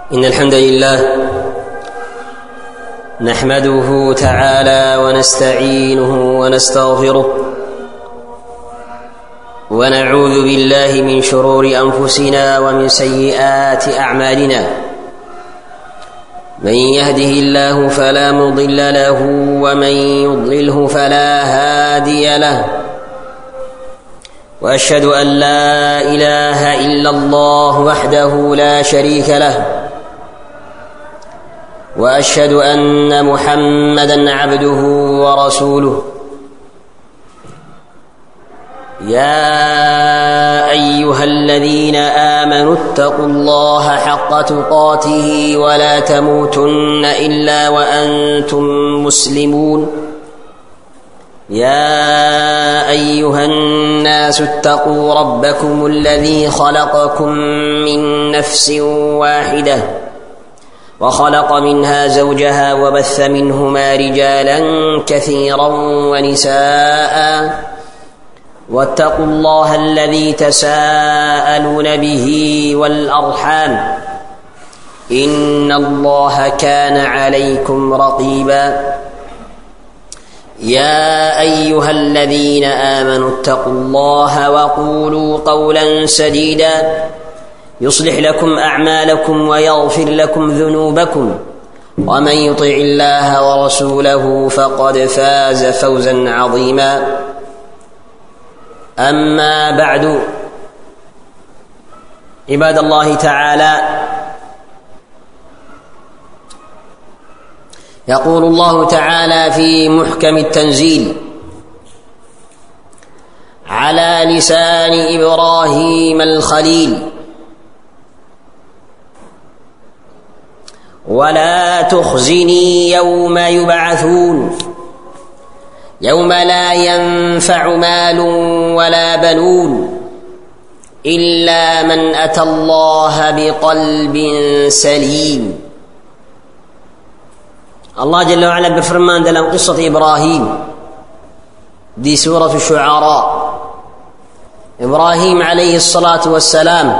إن الحمد لله نحمده تعالى ونستعينه ونستغفره ونعوذ بالله من شرور أنفسنا ومن سيئات أعمالنا. من يهده الله فلا مضل له ومن يضلله فلا هادي له، وأشهد أن لا إله إلا الله وحده لا شريك له، وأشهد أن محمدًا عبده ورسوله. يا أيها الذين آمنوا اتقوا الله حق تقاته ولا تموتن إلا وأنتم مسلمون. يا أيها الناس اتقوا ربكم الذي خلقكم من نفس واحدة وخلق منها زوجها وبث منهما رجالا كثيرا ونساء، واتقوا الله الذي تساءلون به والأرحام إن الله كان عليكم رقيبا. يا أيها الذين آمنوا اتقوا الله وقولوا قولا سديدا يصلح لكم أعمالكم ويغفر لكم ذنوبكم، ومن يطع الله ورسوله فقد فاز فوزا عظيما. أما بعد، عباد الله تعالى، يقول الله تعالى في محكم التنزيل على لسان إبراهيم الخليل: ولا تخزني يوم يبعثون يوم لا ينفع مال ولا بنون إلا من أتى الله بقلب سليم. Allah Jalla wa'ala berfirman dalam kisah Ibrahim di surah Syu'ara. Ibrahim alaihi salatu wassalam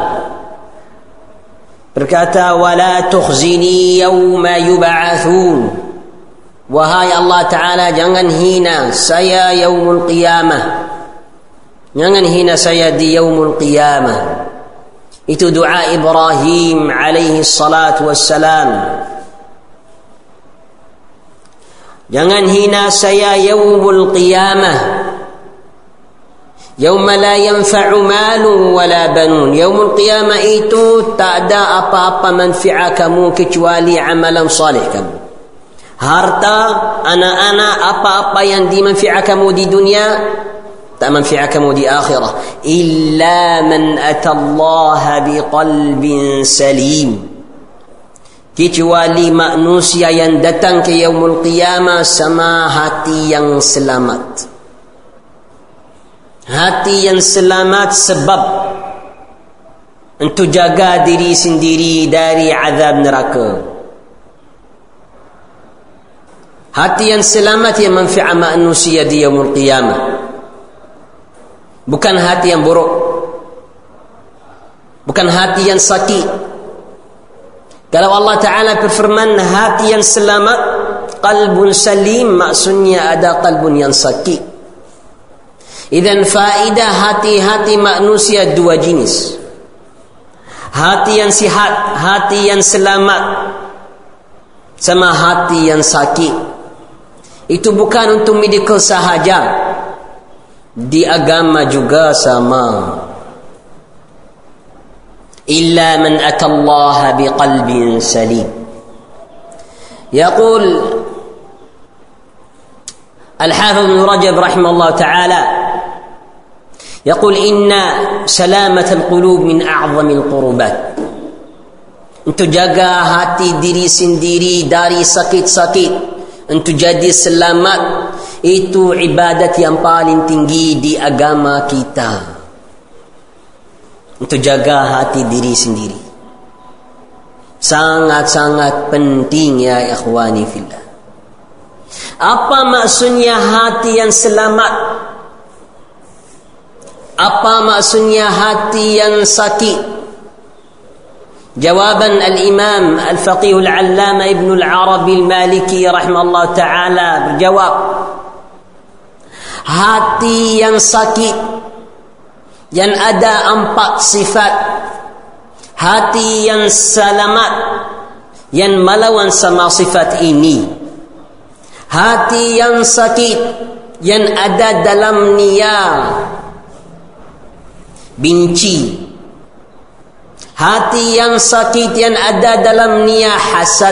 berkata, "Wala tukhzini yawma yub'atsun." Wahai Allah Ta'ala, jangan hina saya yaumul qiyamah. Jangan hina saya di yaumul qiyamah. Itu doa Ibrahim alaihi salatu wassalam. Jangan hina saya yaumul qiyamah. Yauma la yanfa'u malun wala banun. Yaumul qiyamah itu tak ada apa-apa manfaat kamu kecuali amalan salih kamu. Harta, anak-anak, apa-apa yang dimanfaat kamu di dunia tak manfaat kamu di akhirah. Illa man atallaha biqalbin salim. Kecuali manusia yang datang ke yaumul qiyamah sama hati yang selamat. Hati yang selamat sebab untuk jaga diri sendiri dari azab neraka. Hati yang selamat yang manfaat manusia di yaumul qiyamah, bukan hati yang buruk, bukan hati yang sakit. Kalau Allah Ta'ala berfirman hati yang selamat, qalbun salim, maksudnya ada qalbun yang sakit. Idzan faedah hati-hati manusia dua jenis. Hati yang sihat, hati yang selamat, sama hati yang sakit. Itu bukan untuk medical sahaja, di agama juga sama. Illa man atallaha biqalbin salim. Yaqul Al-Hafidh Ibn Rajab rahimahullah ta'ala, يقول إن سلامة القلوب من أعظم القربات. Untuk jaga hati diri sendiri dari sakit-sakit, untuk jadi selamat, itu ibadat yang paling tinggi di agama kita. Untuk jaga hati diri sendiri sangat-sangat penting ya ikhwani fillah. Apa maksudnya hati yang selamat? Apa maksudnya hati yang sakit? Jawaban al-Imam al-Faqih al-Allama Ibn al-Arabi al-Maliki rahimahullah ta'ala berjawab, hati yang sakit, yang ada 4 sifat, hati yang selamat, yang melawan sama sifat ini. Hati yang sakit, yang ada dalam niat benci. Hati yang sakit yang ada dalam niat hasad.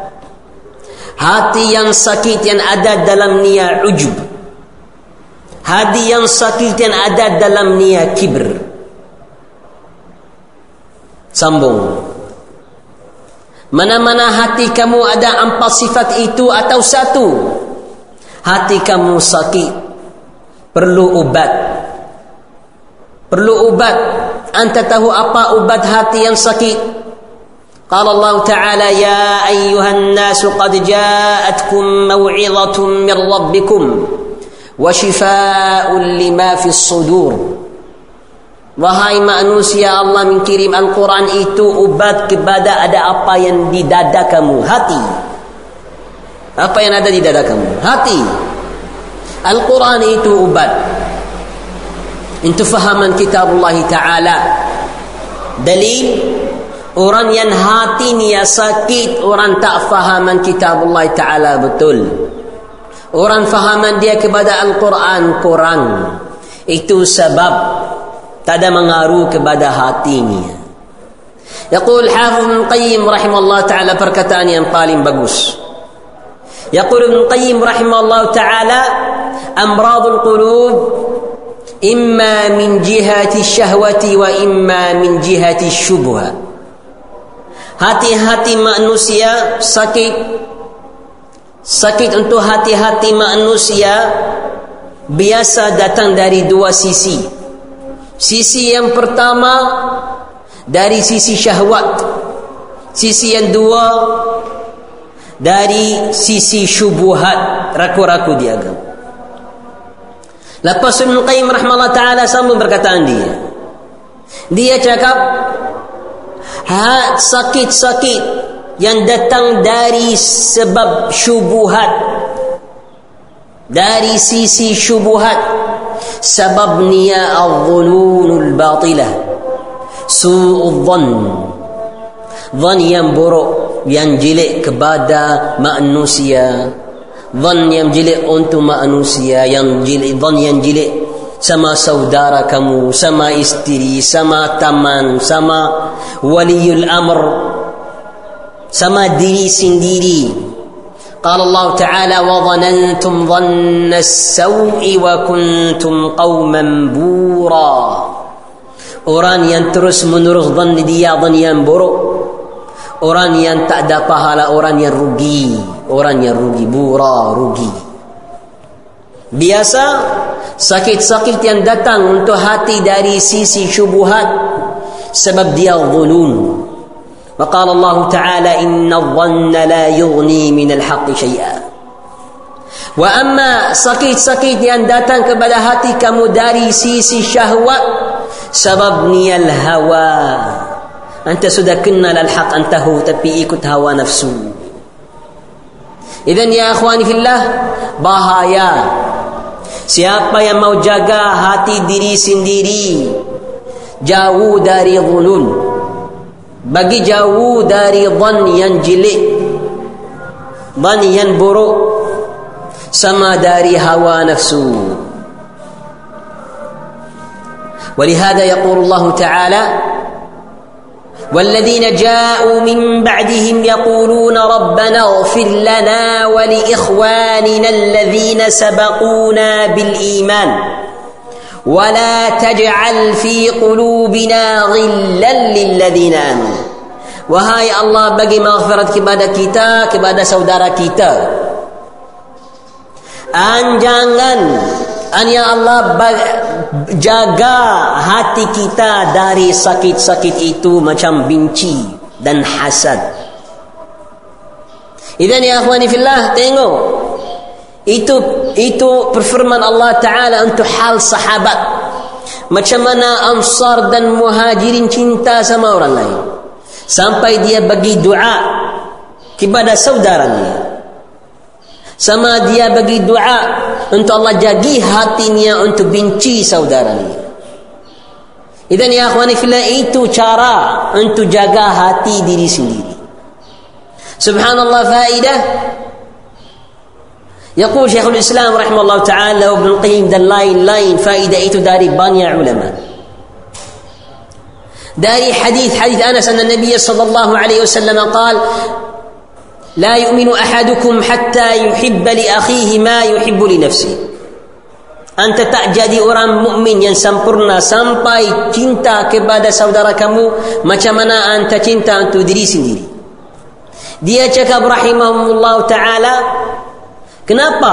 Hati yang sakit yang ada dalam niat ujub. Hati yang sakit yang ada dalam niat kibr. Sambung. Mana-mana hati kamu ada 4 sifat itu atau 1, hati kamu sakit, perlu obat. Perlu obat. Anta tahu apa ubat hati yang sakit? Qala Allah Ta'ala, ya ayyuhan nasu qad ja'atkum maw'izatun min rabbikum wa shifaa'un lima fis sudur. Wahai manusia, Allah mengirim Al-Quran itu ubat kepada ada apa yang di dada kamu, hati. Apa yang ada di dada kamu? Hati. Al-Quran itu ubat. Itu fahaman kitabullah ta'ala. Dalil, orang yang hatinya sakit, orang tak fahaman kitabullah ta'ala betul. Orang fahaman dia kepada Al-Quran kurang. Itu sebab tak ada mengaruh kepada hatinya. Yaqul Hafiz Ibn Qayyim rahimahullah ta'ala perkataan yang paling bagus. Yaqul Ibn Qayyim rahimahullah ta'ala, amradul qulub imma min jihati syahwati wa imma min jihati syubha. Hati-hati manusia sakit. Sakit untuk hati-hati manusia biasa datang dari 2 sisi. Sisi yang pertama dari sisi syahwat. Sisi yang 2 dari sisi syubhat, raku-raku di agama. Lepas Ibn Qayyim rahimahullah ta'ala sambung perkataan dia. Dia cakap, sakit-sakit yang datang dari sebab syubhat, dari sisi syubhat, sebab niya al-dhununul batilah, su'udhan, dhan yang buruk, yang jelek kepada manusia, dhan yang jelek untuk manusia, yang jelek, dhan yang jelek sama saudara kamu, sama istri, sama teman, sama waliul amr, sama diri sendiri. Qala Allah Ta'ala, wa dhanantum dhanna as-saw'i wa kuntum qauman bura. Orang yang terus menerus dhan dia, dhan yang buruk, orang yang tak ada pahala, orang yang rugi, orang yang rugi, bura, rugi. Biasa sakit-sakit yang datang untuk hati dari sisi syubhat sebab dia dhunun. وقال الله تعالى إن الظن لا يغني من الحق شيئا. وأما sakit-sakit yang datang kepada hati kamu dari sisi syahwat sebab nial hawa. Anta sudah kenal al-haq, antahu, tapi ikut hawa nafsu. Idan ya akhwani fillah, bahaya. Siapa yang mau jaga hati diri sendiri, jauh dari dhunun, bagi jauh dari dhan yang jelek, dhan yang buruk, sama dari hawa nafsu. ولهذا يقول الله تعالى والذين جاءوا من بعدهم يقولون ربنا اغفر لنا ولإخواننا الذين سبقونا بالإيمان ولا تجعل في قلوبنا غلا للذين آمنوا. Wahai Allah, bagi maghfirat kepada kita, kepada saudara kita. Jangan, ya Allah, jaga hati kita dari sakit-sakit itu macam benci dan hasad. Idan ya akhwani fillah, tengok itu perfirman Allah Ta'ala untuk hal sahabat. Macam mana Ansar dan Muhajirin cinta sama orang lain. sampai dia bagi doa kepada saudaranya, sama dia bagi doa untuk Allah jagi hatinya untuk benci saudaranya. Idan ya akhwani fillah, itu cara untuk jaga hati diri sendiri. Subhanallah, faidah. Yaqul Syekhul Islam rahimahullah ta'ala Ibn Qayyim dan lain-lain, faidah itu dari banyak ulama. Dari hadis Anas anna Nabi sallallahu alaihi wasallam qaal: "La yu'minu ahadukum hatta yuhibba li akhihi ma yuhibbu li nafsihi." Anta tak jadi orang mukmin yang sempurna sampai cinta kepada saudara kamu macam mana anta cinta untuk diri sendiri. Dia cakap rahimahullah ta'ala, kenapa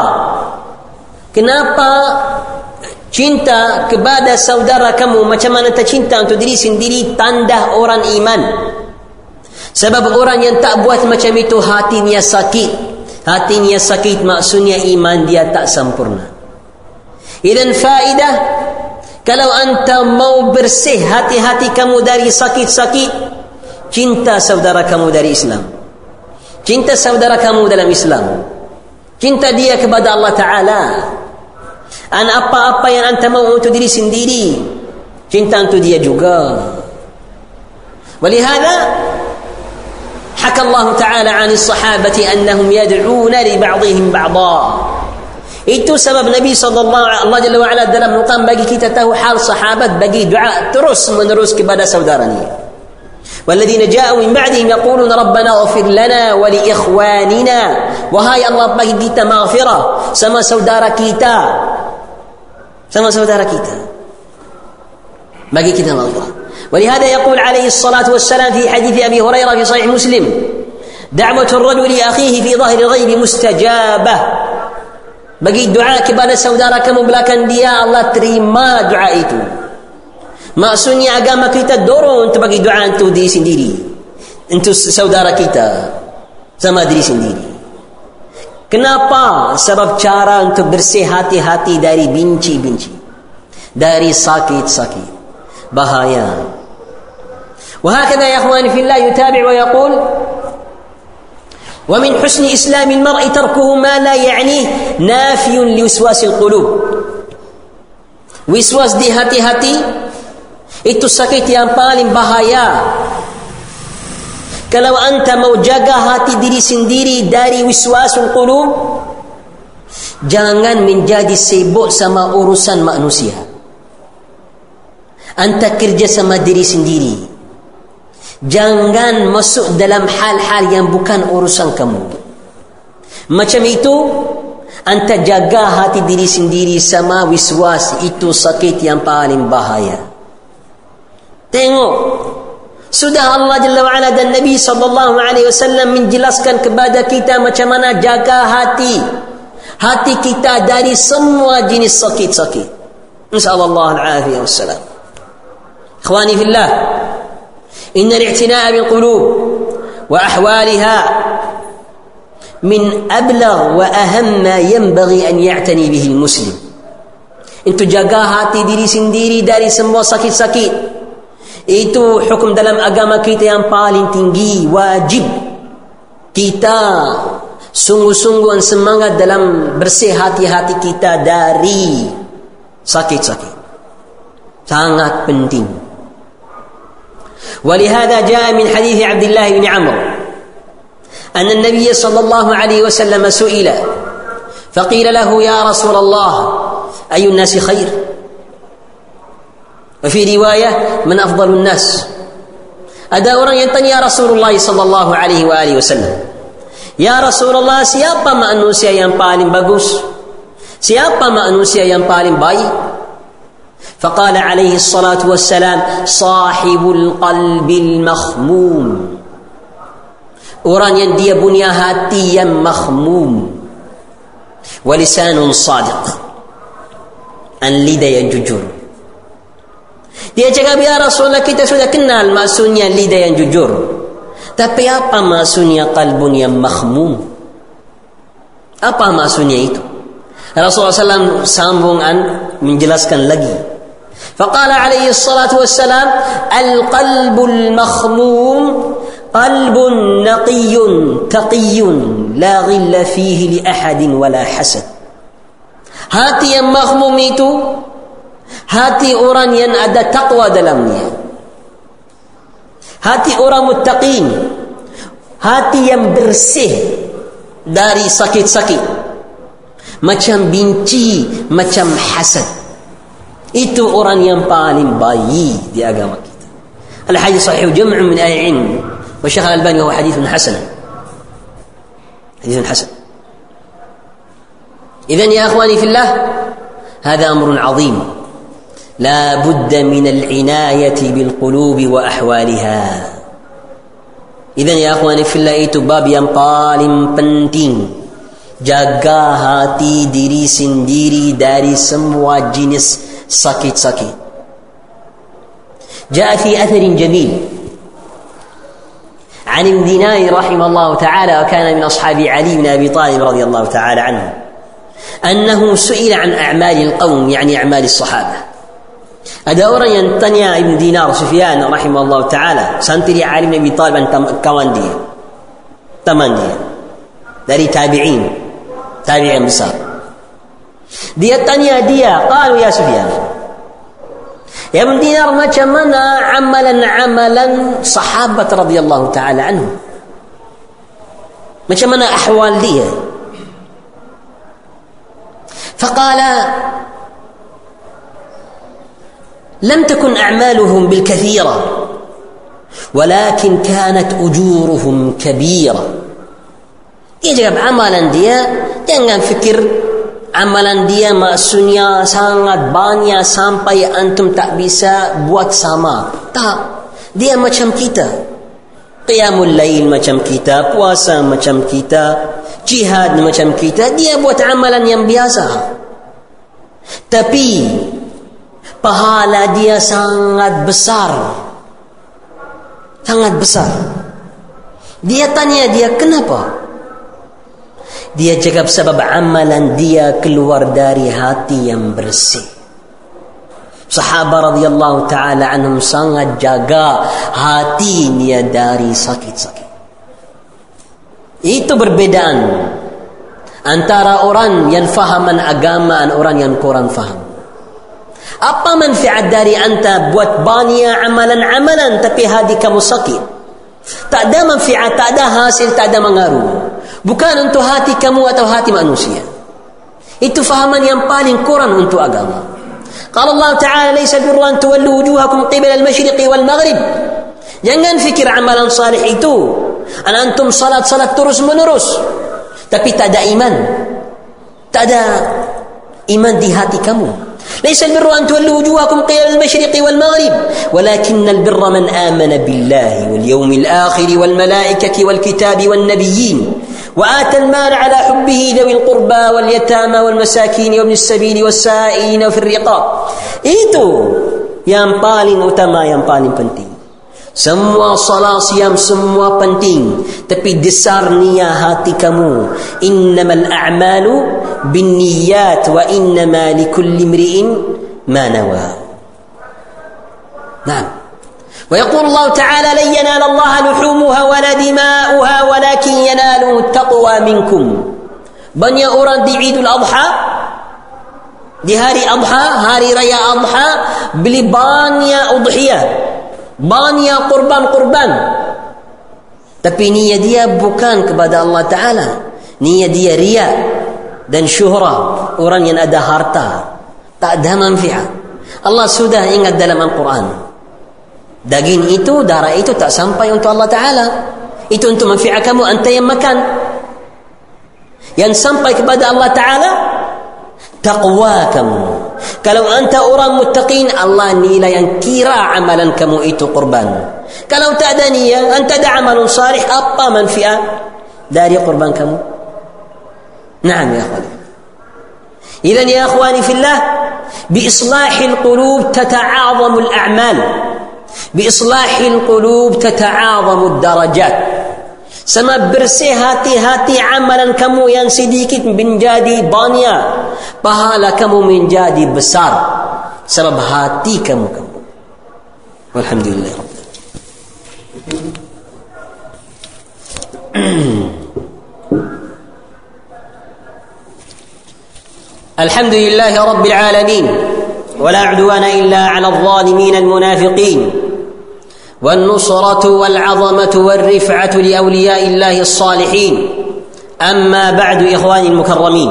cinta kepada saudara kamu macam mana anta cinta untuk diri sendiri? Tanda orang iman. Sebab orang yang tak buat macam itu hatinya sakit. Hatinya sakit maksudnya iman dia tak sempurna. Idan faidah, kalau anta mau bersih hati-hati kamu dari sakit-sakit, cinta saudara kamu dari Islam, cinta saudara kamu dalam Islam, cinta dia kepada Allah Ta'ala. Dan apa-apa yang anta mau untuk diri sendiri, cinta untuk dia juga. Walihada حكى الله تعالى عن الصحابة أنهم يدعون لبعضهم بعضا. Itu sebab Nabi sallallahu Allah Jalla wa Ala dalam Al-Quran bagi kita tahu hal sahabat bagi doa terus menerus kepada saudaranya. Walladzina ja'u min ba'dihim yaquluna rabbana ighfir lana wa li ikhwanina. Wahai Allah, bagi kita maghfirah sama saudara kita. Sama saudara kita. Bagi kita maghfirah. ولهذا يقول عليه الصلاة والسلام في حديث أبي هريرة في صحيح مسلم: دعوة الرجل لأخيه في ظهر الغيب مستجابة. Bagi doa kepada saudara kamu belakang dia, Allah terima doa itu. Maksudnya agama kita dorong untuk bagi doa untuk diri sendiri, untuk saudara kita sama diri sendiri. Kenapa? Sebab cara untuk bersih hati-hati dari benci-benci, dari sakit-sakit, bahaya. وهكذا يا أخواني في الله يتابع ويقول: ومن حسن إسلام المرء تركه ما لا يعنيه نافي لوسواس القلوب. Wiswas di hati-hati itu sakit yang paling bahaya. Kalau anta mau jaga hati diri sendiri dari wiswasul qulub, jangan menjadi sibuk sama urusan manusia. Anta kerja sama diri sendiri. Jangan masuk dalam hal-hal yang bukan urusan kamu. Macam itu anta jaga hati diri sendiri sama wiswas. Itu sakit yang paling bahaya. Tengok, sudah Allah Jalla wa Ala dan Nabi sallallahu alaihi wasallam menjelaskan kepada kita macam mana jaga hati kita dari semua jenis sakit-sakit. Insyaallah al-afiyah wassalam. Ikhwani fillah, إن الاعتناء بالقلوب وأحوالها من أبلغ وأهم ما ينبغي أن يعتني به المسلم. Itu jaga hati diri sendiri dari semua sakit-sakit. Itu hukum dalam agama kita yang paling tinggi. Wajib kita sungguh-sungguh semangat dalam bersih hati-hati kita dari sakit-sakit. Sangat penting. ولهذا جاء من حديث عبد الله بن عمرو أن النبي صلى الله عليه وسلم سئل فقيل له: يا رسول الله أي الناس خير؟ وفي رواية: من أفضل الناس؟ ada orang yang tanya Rasulullah sallallahu alaihi wasallam, ya Rasulullah, siapa manusia yang paling bagus? Siapa manusia yang paling baik? فقال عليه الصلاة والسلام: صاحب القلب المخموم. Orang yang dia punya hati yang makhmum. ولسان صادق. Dan lidah yang jujur. Dia cakap, ya Rasulullah, kita sudah kenal maksudnya lidah yang jujur. Tapi apa maksudnya qalbun yang makhmum? Apa maksudnya itu? Rasulullah SAW sambung menjelaskan lagi. فقال عليه الصلاة والسلام: القلب المخموم qalbun naqiyyun taqiyyun la ghilla fihi li ahadin wala hasad. Hati yang makmum itu hati orang yang ada taqwa dalamnya, hati orang muttaqin, hati yang bersih dari sakit-sakit, macam benci, macam hasad. Itu orang yang paling baik di agama kita. Al-hadis sahih jam' min ahli ilm wa Syekh Al-Albani huwa hadithun hasan. Hadithun hasan. إذن يا أخواني في الله هذا أمر عظيم لا بد من العناية بالقلوب وأحوالها. إذن يا أخواني في الله itu bab yang paling penting. Jaga hati diri sendiri dari semua jenis sakit-sakit. جاء في أثر جميل عن ابن دينار رحمه الله تعالى وكان من أصحاب علي بن أبي طالب رضي الله تعالى عنه أنه سئل عن أعمال القوم يعني أعمال الصحابة. Ada orang yang tanya Ibn Dinar Sufyan rahimahullah ta'ala, santri Ali bin Abi Talib, kawan dia, teman dia dari tabi'in besar. Dia tanya dia, qalu ya Sufyan, ya Ibn Dinar, macam mana amalan sahabat radhiyallahu ta'ala anhu, macam mana ahwal dia? فقال لم تكن أعمالهم بالكثيرة ولكن كانت أجورهم كبيرة. Dia jawab, amalan dia, jangan fikir amalan dia maksudnya sangat banyak sampai antum tak bisa buat sama. Tak, dia macam kita, qiyamul lail macam kita, puasa macam kita, jihad macam kita. Dia buat amalan yang biasa, tapi pahala dia sangat besar, sangat besar. Dia tanya dia, kenapa? Dia jawab, sebab amalan dia keluar dari hati yang bersih. Sahabat radhiyallahu ta'ala anhum sangat jaga hati dia dari sakit-sakit. Itu perbedaan antara orang yang fahaman agama dan orang yang kurang faham. Apa manfaat dari anta buat banyak amalan-amalan tapi hati kamu sakit? Tak ada manfaat, tak ada hasil, tak ada mengaruh. Bukan untuk hati kamu atau hati manusia. Itu fahaman yang paling kurang untuk agama. Qala Allah Ta'ala, "Laisa birra an tuwallu wujuhakum qibala al-masyriqi wal maghrib." Jangan fikir amalan salih itu antum salat terus menerus tapi tak ada iman, tak ada iman di hati kamu. Laisa albirru an tuwallu wujuhakum qibala al-masyriqi wal maghrib walakinna albirra man amana billahi wal yawmil akhir wal malaikati wal kitabi wan nabiyyin wa ata al-mal ala hubbihi dhawil qurba wal yatama wal masakin wa ibnis sabili was sa'in fi ar-riqab. Itu yang paling utama, yang paling penting. Semua salat, siam, semua penting, tapi dasar niat hati kamu. Innamal a'malu binniyat wa innama likulli imri'in ma nawa. Naam. Wa yaqulu Allah Ta'ala, lan yanala Allah luhumuha wala dima'uha walakin yanaluhu taqwa minkum. Banyak orang di Idul Adha, di hari Adha, hari raya Adha, beli banyak udhiyah, banyak kurban, tapi niat dia bukan kepada Allah Ta'ala. Niat dia riya dan syuhrah, orang yang ada harta, tak ada manfaat. Allah sudah ingat dalam Al-Quran, daging itu, darah itu tak sampai untuk Allah Ta'ala. Itu untuk manfaat kamu, anta yang makan. Yang sampai kepada Allah Ta'ala taqwa kamu. Kalau anta orang muttaqin, Allah nilai yang kira amalan kamu itu kurban. Kalau tak ada niat, anta ada amalun salih, apa manfaat dari kurban kamu? Naam ya akhwani. Idzan ya akhwani fillah, bi islahil qulub tata'azamu al-a'mal, bi islahil qulub tata'azamu ad-darajat. Sama bersih hati-hati, amalan kamu yang sedikit menjadi banyak, pahala kamu menjadi besar sebab hati kamu. Alhamdulillah. الحمد لله رب العالمين ولا عدوان إلا على الظالمين المنافقين والنصرة والعظمة والرفعة لأولياء الله الصالحين أما بعد إخواني المكرمين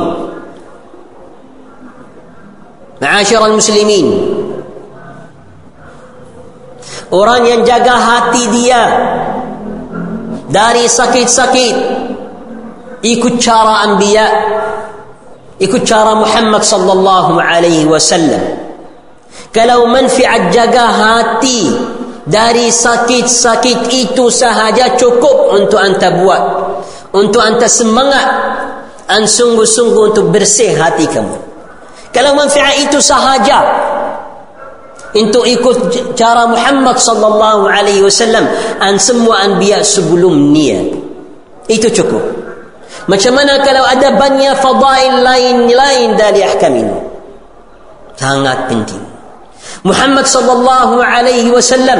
معاشر المسلمين orang yang jaga hati dia dari sakit-sakit ikut cara anbiya, ikut cara Muhammad sallallahu alaihi wasallam. Kalau manfaat jaga hati dari sakit-sakit itu sahaja cukup untuk anda buat, untuk anda semangat dan sungguh-sungguh untuk bersih hati kamu. Kalau manfaat itu sahaja untuk ikut cara Muhammad sallallahu alaihi wasallam dan semua anbiya sebelumnya, itu cukup. Macam mana kalau ada banyak fadail lain-lain dari ahkam ini? Sangat penting. Muhammad sallallahu alaihi wasallam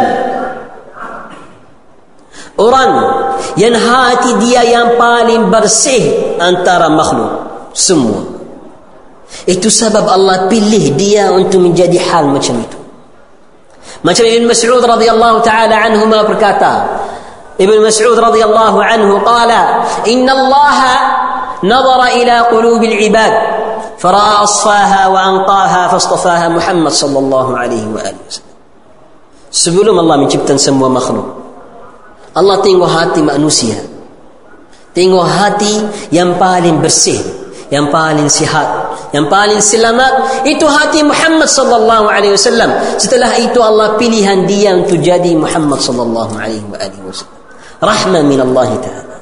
orang yang hati dia yang paling bersih antara makhluk semua. Itu sebab Allah pilih dia untuk menjadi hal macam itu. Macam Ibn Mas'ud radhiyallahu ta'ala anhu berkata, Ibn Mas'ud radhiyallahu anhu qala, inna Allah nazara ila qulubil ibad fara'a asfaha wa anqaha fastafaha Muhammad sallallahu alaihi wa alihi wasallam. Sebelum Allah menciptakan semua makhluk, Allah tengok hati manusia, tengok hati yang paling bersih, yang paling sihat, yang paling selamat, itu hati Muhammad sallallahu alaihi wasallam. Setelah itu Allah pilihan dia untuk jadi Muhammad sallallahu alaihi wasallam. Rahmah min Allah Ta'ala.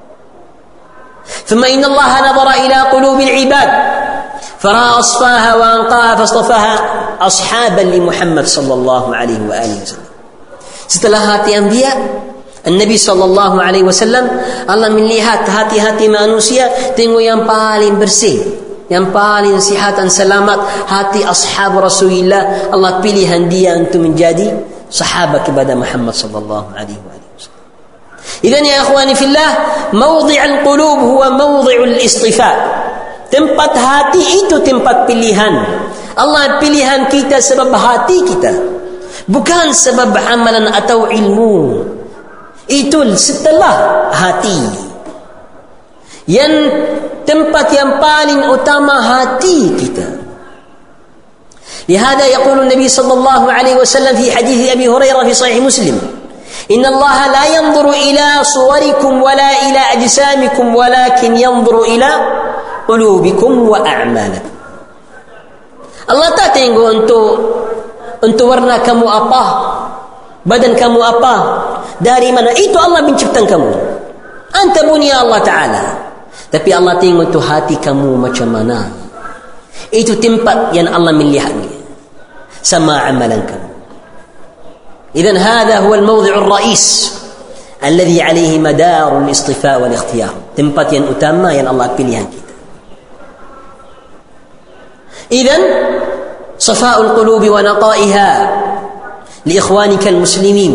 ثم إن الله نظر إلى قلوب العباد فرأى أصفاها وأنقاها فاصطفاها أصحابا لمحمد صلى الله عليه وآله وسلم. Setelah hati anbiya, Nabi sallallahu alaihi wasallam, Allah melihat hati-hati manusia, tengok yang paling bersih, yang paling sihat dan selamat, hati ashab Rasulullah. Allah pilihan dia untuk menjadi sahabat kepada Muhammad sallallahu alaihi wasallam. Idan ya akhwani fillah, mawdhi'ul qulub huwa mawdhi'ul istifa. Tempat hati itu tempat pilihan. Allah pilihan kita sebab hati kita, bukan sebab amalan atau ilmu. Itu setelah hati. Yang tempat yang paling utama hati kita. لهذا يقول النبي صلى الله عليه وسلم في حديث أبي هريرة في صحيح مسلم: إن الله لا ينظر إلى صوركم ولا إلى أجسامكم ولكن ينظر إلى قلوبكم وأعمالكم. Allah tak tengok untuk warna kamu apa, badan kamu apa, dari mana. Itu Allah menciptakan kamu. Anta bunya Allah Ta'ala. Tapi Allah tengok itu hati kamu macam mana. Itu tempat yang Allah melihatnya sama amalan kamu. إذن هذا هو الموضع الرئيس الذي عليه مدار الاصطفاء والاختيار. tempat yang utama yang Allah pilihan kita. إذن صفاء القلوب ونقائها لإخوانك المسلمين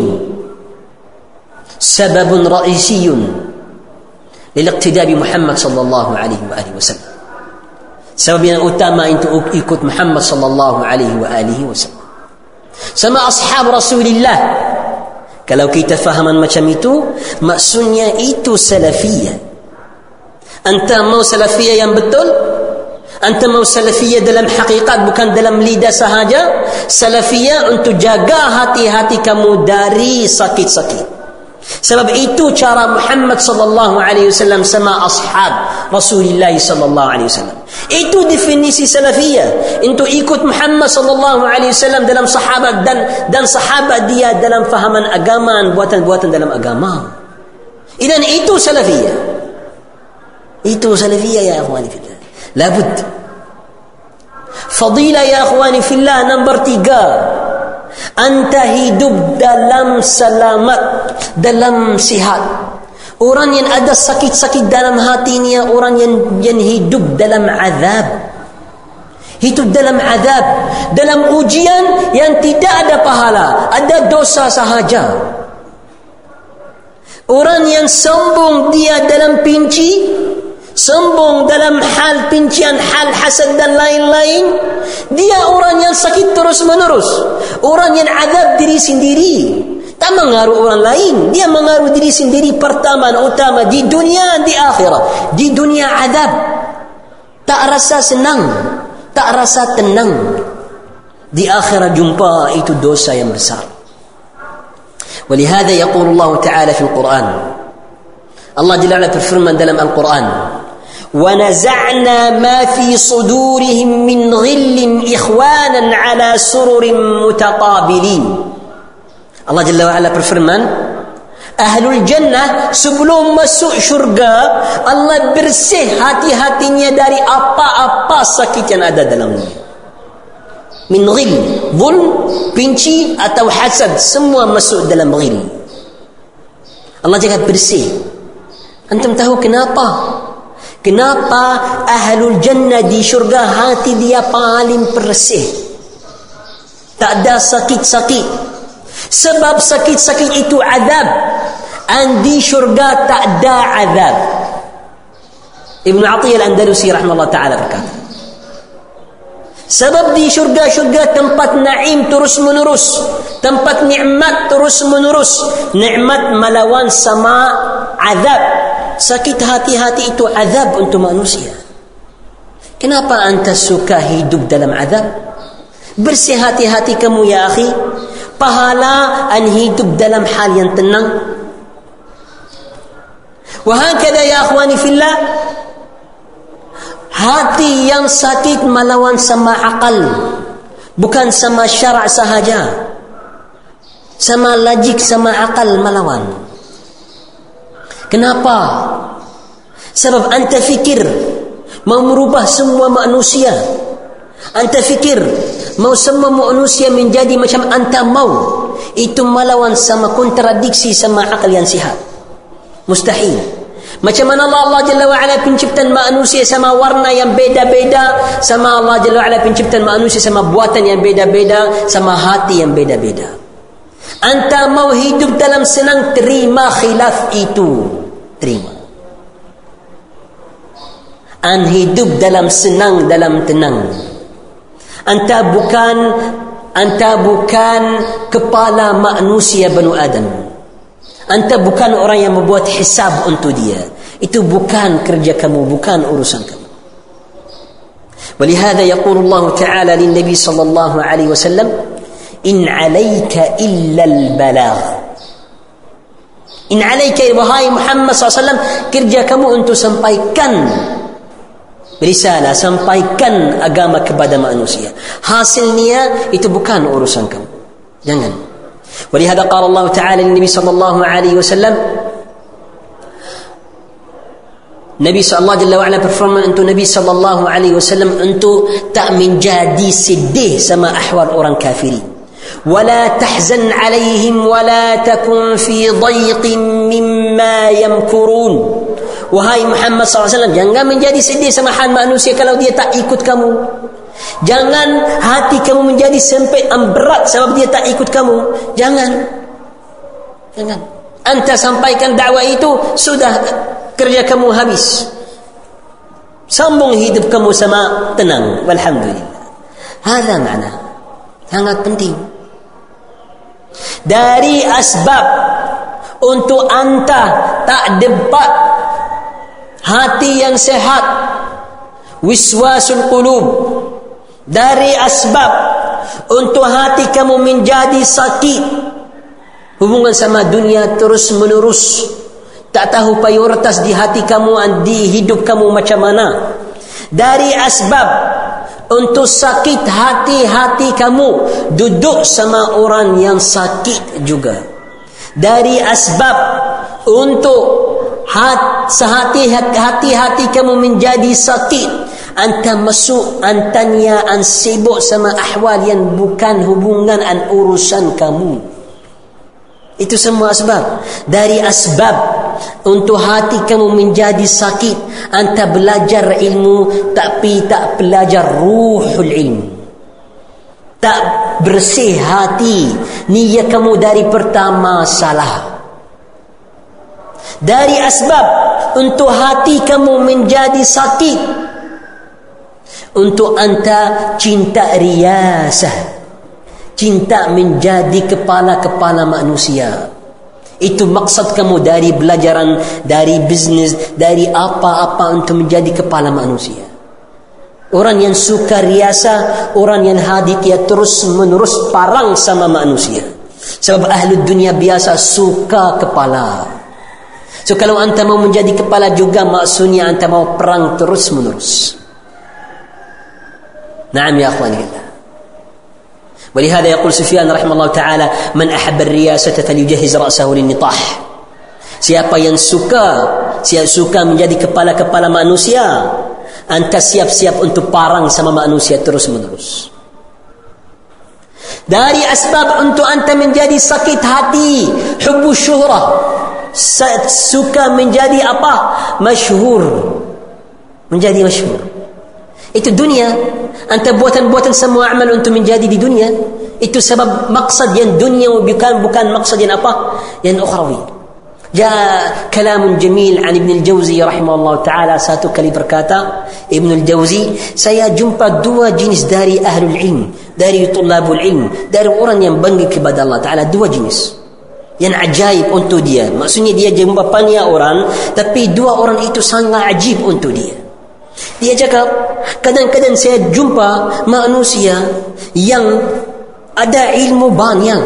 سبب رئيسي للاقتداء بمحمد صلى الله عليه وآله وسلم. sebab yang utama untuk ikut Muhammad sallallahu alaihi wa alihi wasallam. Sama ashab Rasulullah. Kalau kita fahaman macam itu, maksudnya itu salafiyah. Anta mau salafiyah yang betul? Anta mau salafiyah dalam hakikat, bukan dalam lidah sahaja? Salafiyah untuk jaga hati-hati kamu dari sakit-sakit. Sebab itu cara Muhammad sallallahu alaihi wasallam sama ashab Rasulullah sallallahu alaihi wasallam. Itu definisi salafiyah, untuk ikut Muhammad sallallahu alaihi wasallam dalam sahabat dan sahabat dia dalam fahaman agama, buatan-buatan dalam agama. Idan itu salafiyah. Itu salafiyah ya akhwani fillah. Labud. Fadilah ya akhwani fillah nombor 3. Anta hidup dalam selamat, dalam sihat. Orang yang ada sakit-sakit dalam hatinya, orang yang hidup dalam azab, hidup dalam azab, dalam ujian yang tidak ada pahala, ada dosa sahaja. Orang yang sombong dia dalam pinci, sombong dalam hal pincian, hal hasad dan lain-lain, dia orang yang sakit terus menerus, orang yang azab diri sendiri, tak mengaruh orang lain, dia mengaruh diri sendiri pertama dan utama, di dunia, di akhirat. Di dunia azab, tak rasa senang, tak rasa tenang. Di akhirat jumpa itu dosa yang besar. ولهذا يقول الله تعالى في القرآن, Allah Jalla wa'ala berfirman dalam Al-Quran, وَنَزَعْنَا مَا فِي صُدُورِهِمْ مِنْ غِلٍّ إِخْوَانًا عَلَى سُرُرٍ مُتَقَابِلِينَ. Allah Jalla wa'ala berfirman, Ahlul Jannah sebelum masuk syurga, Allah bersih hati-hatinya dari apa-apa sakit yang ada dalamnya. Min ghil, dhul, pinci atau hasad, semua masuk dalam ghil. Allah cakap bersih. Antum tahu kenapa? Kenapa Ahlul Jannah di syurga hati dia paling bersih, tak ada sakit-sakit? Sebab sakit-sakit itu azab, dan di syurga tak ada azab. Ibn Atiyah Al-Andalusi rahimahullah ta'ala berkata, sebab di syurga-syurga tempat naim terus menerus, tempat nikmat terus menerus. Nikmat melawan sama azab. Sakit hati-hati itu azab untuk manusia. Kenapa anda suka hidup dalam azab? Bersih hati-hati kamu ya akhi, pahala an hidup dalam hal yang tenang. Wahakada ya akhwani fillah, hati yang sakit melawan sama akal, bukan sama syara' sahaja, sama logik, sama akal melawan. Kenapa? Sebab anta fikir mau merubah semua manusia, anta fikir mau semua manusia menjadi macam anta mau, itu melawan sama kontradiksi sama akal yang sihat. Mustahil. Macam mana Allah Jalla wa'ala penciptaan manusia sama warna yang beda-beda, sama Allah Jalla wa'ala penciptaan manusia sama buatan yang beda-beda, sama hati yang beda-beda. Anta mau hidup dalam senang, terima khilaf itu, terima. An hidup dalam senang, dalam tenang. Anta bukan kepala manusia Bani Adam. Anta bukan orang yang membuat hisab untuk dia. Itu bukan kerja kamu, bukan urusan kamu. ولهذا يقول الله تعالى للنبي صلى الله عليه وسلم, إن عليك إلا البلاغ. إن عليك wahai Muhammad SAW, kerja kamu untuk sampaikan risalah, sampaikan agama kepada manusia. Hasilnya itu bukan urusan kamu. Jangan. ولهذا قال الله تعالى للنبي صلى الله عليه وسلم, Nabi Allah Jalla wa'ala berfirman untuk Nabi sallallahu alaihi wasallam untuk tak menjadi sedih sama ahwal orang kafirin. Wala tahzan alaihim wala takun fi dhayqin mimma yamkurun. Wahai Muhammad sallallahu alaihi wasallam, jangan menjadi sedih sama hal manusia kalau dia tak ikut kamu. Jangan hati kamu menjadi sempit dan berat sebab dia tak ikut kamu. Jangan. Anta sampaikan dakwah itu, sudah kerja kamu habis. Sambung hidup kamu sama tenang. Walhamdulillah. Hada makna. Sangat penting. Dari asbab untuk anta tak dapat hati yang sehat, wiswasul qulub, dari asbab untuk hati kamu menjadi sakit, hubungan sama dunia terus menerus, tak tahu prioritas di hati kamu, di hidup kamu macam mana. Dari asbab untuk sakit hati kamu, duduk sama orang yang sakit juga. Dari asbab untuk hati kamu menjadi sakit, anta masuk, antanya sibuk sama ahwal yang bukan hubungan dan urusan kamu. Itu semua asbab. Dari asbab untuk hati kamu menjadi sakit, anta belajar ilmu tapi tak belajar ruhul ilmu, tak bersih hati. Niat kamu dari pertama salah. Dari asbab untuk hati kamu menjadi sakit, untuk anta cinta riasah, cinta menjadi kepala-kepala manusia. Itu maksud kamu dari belajaran, dari bisnes, dari apa-apa untuk menjadi kepala manusia. Orang yang suka riasa, orang yang hati dia terus menerus parang sama manusia. Sebab ahli dunia biasa suka kepala. So kalau anta mau menjadi kepala juga, maksudnya anta mau perang terus menerus. Naam ya akhwani fillah. ولهذا يقول سفيان رحمه الله تعالى: من أحب الرياسة فليجهز رأسه للنطاح. Siapa yang suka menjadi kepala-kepala manusia, anta siap-siap untuk parang sama manusia terus menerus. Dari asbab untuk anta menjadi sakit hati, hubbu syuhrah, suka menjadi apa? Masyhur. Menjadi masyhur. Itu dunia. Anta buatan-buatan semua amal untuk menjadi di dunia. Itu sebab maksud yang dunia, bukan maksud yang apa? Yang ukhrawi. Jaa kalamun jamil an Ibn al-Jawzi rahimahullah ta'ala. Satu kali berkata Ibn al-Jawzi, saya jumpa dua jenis dari ahlul ilm, dari tulabul ilm, dari orang yang bangga kepada Allah Ta'ala. Dua jenis yang ajaib untuk dia. Maksudnya dia jumpa banyak orang, tapi dua orang itu sangat ajib untuk dia. Dia cakap, kadang-kadang saya jumpa manusia yang ada ilmu banyak,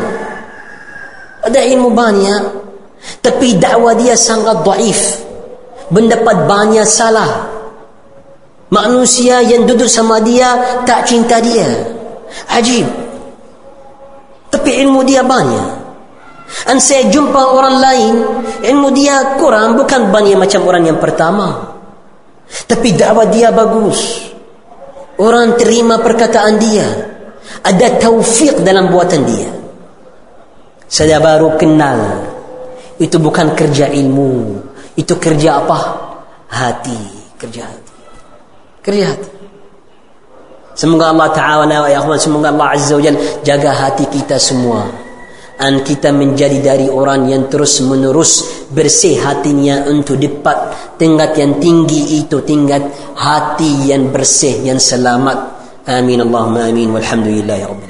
tapi dakwah dia sangat dhaif, mendapat banyak salah. Manusia yang duduk sama dia tak cinta dia. Ajib. Tapi ilmu dia banyak. Dan saya jumpa orang lain, ilmu dia kurang, bukan banyak macam orang yang pertama, tapi dakwah dia bagus. Orang terima perkataan dia, ada taufik dalam buatan dia. Saya baru kenal, itu bukan kerja ilmu, itu kerja apa? Hati. Kerja hati. Semoga Allah Ta'ala ya akhwan, semoga Allah Azza wa Jalla jaga hati kita semua, dan kita menjadi dari orang yang terus menerus bersih hatinya untuk dapat tingkat yang tinggi, itu tingkat hati yang bersih, yang selamat. Amin Allahumma amin, walhamdulillahi rabbil